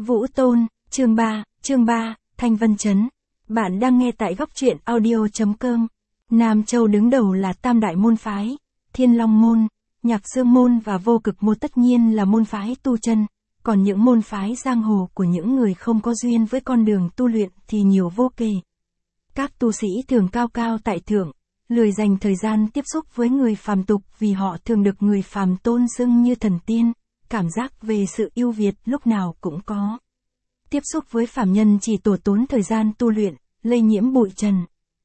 Vũ Tôn, chương 3, Thanh Vân Trấn. Bạn đang nghe tại góc truyện audio.com. Nam Châu đứng đầu là tam đại môn phái, Thiên Long Môn, Nhạc Xương Môn và Vô Cực Môn, tất nhiên là môn phái tu chân, còn những môn phái giang hồ của những người không có duyên với con đường tu luyện thì nhiều vô kể. Các tu sĩ thường cao cao tại thượng, lười dành thời gian tiếp xúc với người phàm tục vì họ thường được người phàm tôn xưng như thần tiên, cảm giác về sự ưu việt lúc nào cũng có. Tiếp xúc với phàm nhân chỉ tổ tốn thời gian tu luyện, lây nhiễm bụi trần.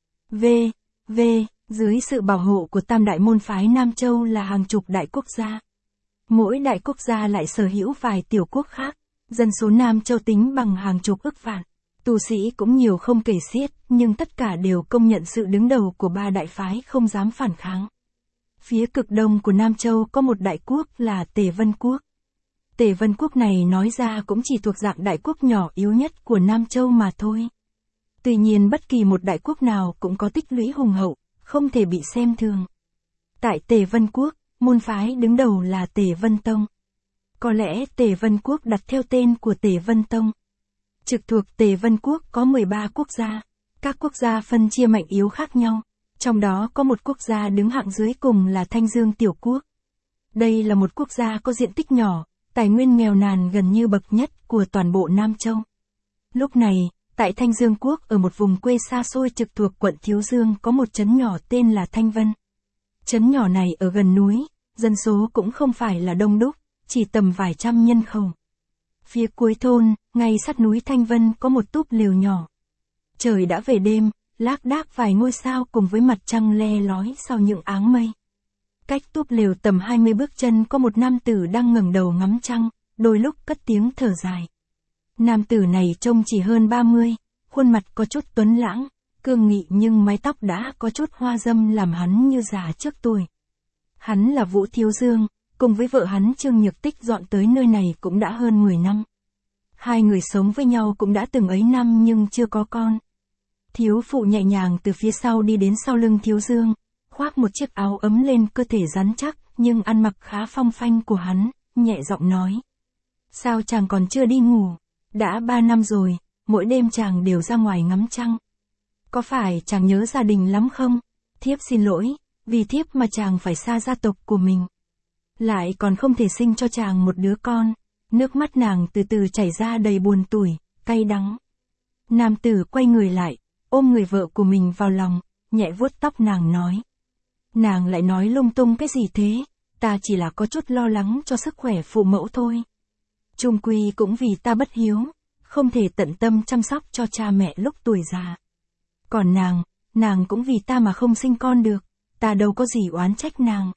Dưới sự bảo hộ của tam đại môn phái Nam Châu là hàng chục đại quốc gia. Mỗi đại quốc gia lại sở hữu vài tiểu quốc khác, dân số Nam Châu tính bằng hàng chục ức vạn. Tu sĩ cũng nhiều không kể xiết, nhưng tất cả đều công nhận sự đứng đầu của ba đại phái không dám phản kháng. Phía cực đông của Nam Châu có một đại quốc là Tề Vân Quốc. Tề Vân Quốc này nói ra cũng chỉ thuộc dạng đại quốc nhỏ yếu nhất của Nam Châu mà thôi. Tuy nhiên bất kỳ một đại quốc nào cũng có tích lũy hùng hậu, không thể bị xem thường. Tại Tề Vân Quốc, môn phái đứng đầu là Tề Vân Tông. Có lẽ Tề Vân Quốc đặt theo tên của Tề Vân Tông. Trực thuộc Tề Vân Quốc có 13 quốc gia. Các quốc gia phân chia mạnh yếu khác nhau. Trong đó có một quốc gia đứng hạng dưới cùng là Thanh Dương Tiểu Quốc. Đây là một quốc gia có diện tích nhỏ, tài nguyên nghèo nàn gần như bậc nhất của toàn bộ Nam Châu. Lúc này, tại Thanh Dương Quốc ở một vùng quê xa xôi trực thuộc quận Thiếu Dương có một trấn nhỏ tên là Thanh Vân. Trấn nhỏ này ở gần núi, dân số cũng không phải là đông đúc, chỉ tầm vài trăm nhân khẩu. Phía cuối thôn, ngay sát núi Thanh Vân có một túp lều nhỏ. Trời đã về đêm, lác đác vài ngôi sao cùng với mặt trăng le lói sau những áng mây. Cách túp lều tầm 20 bước chân có một nam tử đang ngẩng đầu ngắm trăng, đôi lúc cất tiếng thở dài. Nam tử này trông chỉ hơn 30, khuôn mặt có chút tuấn lãng, cương nghị nhưng mái tóc đã có chút hoa râm làm hắn như già trước tuổi. Hắn là Vũ Thiếu Dương, cùng với vợ hắn Trương Nhược Tích dọn tới nơi này cũng đã hơn 10 năm. Hai người sống với nhau cũng đã từng ấy năm nhưng chưa có con. Thiếu phụ nhẹ nhàng từ phía sau đi đến sau lưng Thiếu Dương, khoác một chiếc áo ấm lên cơ thể rắn chắc nhưng ăn mặc khá phong phanh của hắn, nhẹ giọng nói. Sao chàng còn chưa đi ngủ? Đã 3 năm rồi, mỗi đêm chàng đều ra ngoài ngắm trăng. Có phải chàng nhớ gia đình lắm không? Thiếp xin lỗi, vì thiếp mà chàng phải xa gia tộc của mình. Lại còn không thể sinh cho chàng một đứa con. Nước mắt nàng từ từ chảy ra đầy buồn tủi, cay đắng. Nam tử quay người lại, ôm người vợ của mình vào lòng, nhẹ vuốt tóc nàng nói. Nàng lại nói lung tung cái gì thế? Ta chỉ là có chút lo lắng cho sức khỏe phụ mẫu thôi. Chung quy cũng vì ta bất hiếu, không thể tận tâm chăm sóc cho cha mẹ lúc tuổi già. Còn nàng cũng vì ta mà không sinh con được, ta đâu có gì oán trách nàng.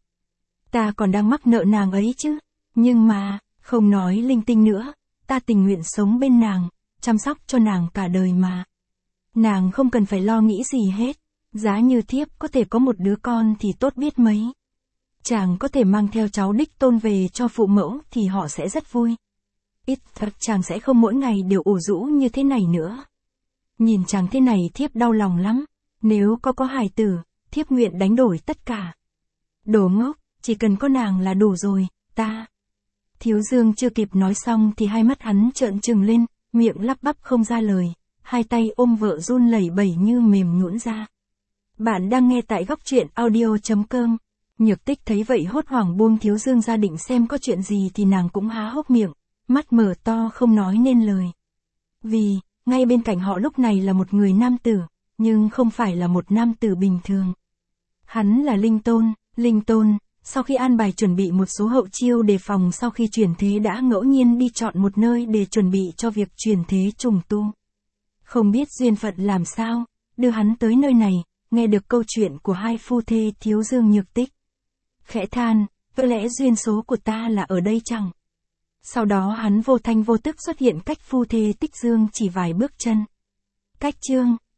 Ta còn đang mắc nợ nàng ấy chứ, nhưng mà, không nói linh tinh nữa, ta tình nguyện sống bên nàng, chăm sóc cho nàng cả đời mà. Nàng không cần phải lo nghĩ gì hết, giá như thiếp có thể có một đứa con thì tốt biết mấy. Chàng có thể mang theo cháu đích tôn về cho phụ mẫu thì họ sẽ rất vui. Ít thật chàng sẽ không mỗi ngày đều ủ rũ như thế này nữa. Nhìn chàng thế này thiếp đau lòng lắm, nếu có hài tử, thiếp nguyện đánh đổi tất cả. Đồ ngốc, chỉ cần có nàng là đủ rồi, ta. Thiếu Dương chưa kịp nói xong thì hai mắt hắn trợn trừng lên, miệng lắp bắp không ra lời, hai tay ôm vợ run lẩy bẩy như mềm nhũn ra. Bạn đang nghe tại góc truyện audio.com. Nhược Tích thấy vậy hốt hoảng buông Thiếu Dương ra định xem có chuyện gì thì nàng cũng há hốc miệng, mắt mở to không nói nên lời. Vì, ngay bên cạnh họ lúc này là một người nam tử, nhưng không phải là một nam tử bình thường. Hắn là Linh Tôn, sau khi an bài chuẩn bị một số hậu chiêu đề phòng sau khi chuyển thế đã ngẫu nhiên đi chọn một nơi để chuẩn bị cho việc chuyển thế trùng tu. Không biết duyên phận làm sao, đưa hắn tới nơi này, nghe được câu chuyện của hai phu thê Thiếu Dương Nhược Tích. Khẽ than, có lẽ duyên số của ta là ở đây chẳng? Sau đó hắn vô thanh vô tức xuất hiện cách phu thê Tích Dương chỉ vài bước chân. Cách